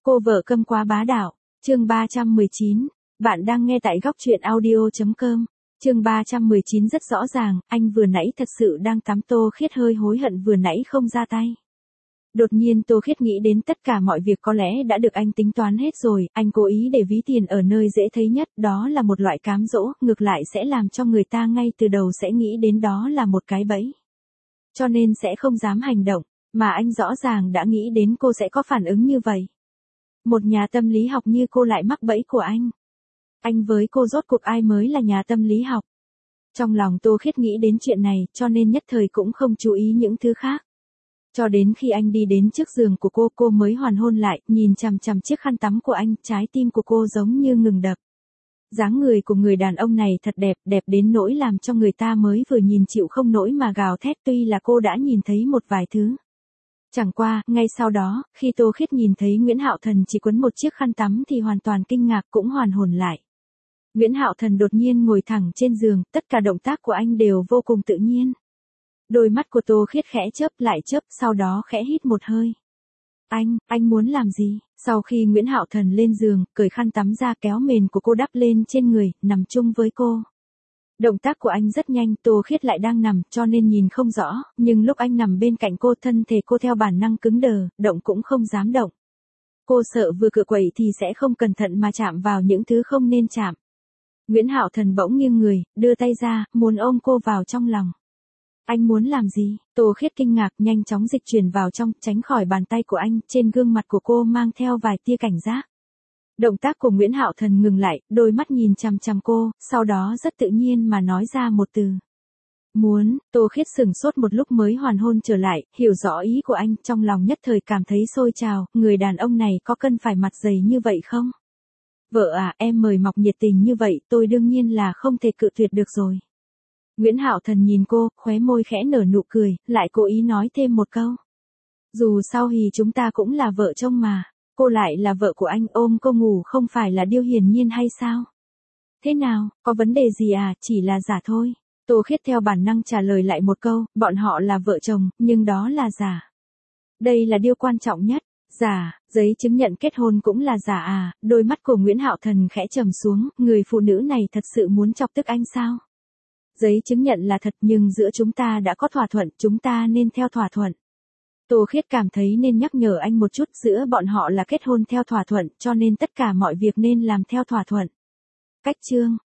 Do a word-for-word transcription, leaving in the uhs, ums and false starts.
Cô vợ câm quá bá đạo, chương ba trăm mười chín. Bạn đang nghe tại góc truyện audio.com. Chương ba trăm mười chín rất rõ ràng, anh vừa nãy thật sự đang tắm. Tô Khiết hơi hối hận vừa nãy không ra tay. Đột nhiên Tô Khiết nghĩ đến tất cả mọi việc có lẽ đã được anh tính toán hết rồi, anh cố ý để ví tiền ở nơi dễ thấy nhất, đó là một loại cám dỗ, ngược lại sẽ làm cho người ta ngay từ đầu sẽ nghĩ đến đó là một cái bẫy. Cho nên sẽ không dám hành động, mà anh rõ ràng đã nghĩ đến cô sẽ có phản ứng như vậy. Một nhà tâm lý học như cô lại mắc bẫy của anh. Anh với cô rốt cuộc ai mới là nhà tâm lý học? Trong lòng Tô Khiết nghĩ đến chuyện này, cho nên nhất thời cũng không chú ý những thứ khác. Cho đến khi anh đi đến trước giường của cô, cô mới hoàn hôn lại, nhìn chằm chằm chiếc khăn tắm của anh, trái tim của cô giống như ngừng đập. Dáng người của người đàn ông này thật đẹp, đẹp đến nỗi làm cho người ta mới vừa nhìn chịu không nổi mà gào thét, tuy là cô đã nhìn thấy một vài thứ. Chẳng qua, ngay sau đó, khi Tô Khiết nhìn thấy Nguyễn Hạo Thần chỉ quấn một chiếc khăn tắm thì hoàn toàn kinh ngạc cũng hoàn hồn lại. Nguyễn Hạo Thần đột nhiên ngồi thẳng trên giường, tất cả động tác của anh đều vô cùng tự nhiên. Đôi mắt của Tô Khiết khẽ chớp lại chớp, sau đó khẽ hít một hơi. Anh, anh muốn làm gì? Sau khi Nguyễn Hạo Thần lên giường, cởi khăn tắm ra kéo mền của cô đắp lên trên người, nằm chung với cô. Động tác của anh rất nhanh, Tô Khiết lại đang nằm cho nên nhìn không rõ, nhưng lúc anh nằm bên cạnh cô thân thể cô theo bản năng cứng đờ, động cũng không dám động. Cô sợ vừa cựa quậy thì sẽ không cẩn thận mà chạm vào những thứ không nên chạm. Nguyễn Hạo Thần bỗng nghiêng người, đưa tay ra, muốn ôm cô vào trong lòng. Anh muốn làm gì? Tô Khiết kinh ngạc nhanh chóng dịch chuyển vào trong, tránh khỏi bàn tay của anh, trên gương mặt của cô mang theo vài tia cảnh giác. Động tác của Nguyễn Hạo Thần ngừng lại, đôi mắt nhìn chằm chằm cô, sau đó rất tự nhiên mà nói ra một từ. Muốn. Tô Khiết sửng sốt một lúc mới hoàn hôn trở lại, hiểu rõ ý của anh, trong lòng nhất thời cảm thấy sôi trào, người đàn ông này có cần phải mặt dày như vậy không? Vợ à, em mời mọc nhiệt tình như vậy, tôi đương nhiên là không thể cự tuyệt được rồi. Nguyễn Hạo Thần nhìn cô, khóe môi khẽ nở nụ cười, lại cố ý nói thêm một câu. Dù sao thì chúng ta cũng là vợ chồng mà. Cô lại là vợ của anh, ôm cô ngủ không phải là điều hiển nhiên hay sao? Thế nào, có vấn đề gì à, chỉ là giả thôi. Tô Khiết theo bản năng trả lời lại một câu, bọn họ là vợ chồng, nhưng đó là giả. Đây là điều quan trọng nhất. Giả, giấy chứng nhận kết hôn cũng là giả à? Đôi mắt của Nguyễn Hạo Thần khẽ trầm xuống, người phụ nữ này thật sự muốn chọc tức anh sao? Giấy chứng nhận là thật nhưng giữa chúng ta đã có thỏa thuận, chúng ta nên theo thỏa thuận. Tô Khiết cảm thấy nên nhắc nhở anh một chút, giữa bọn họ là kết hôn theo thỏa thuận, cho nên tất cả mọi việc nên làm theo thỏa thuận. Cách chương,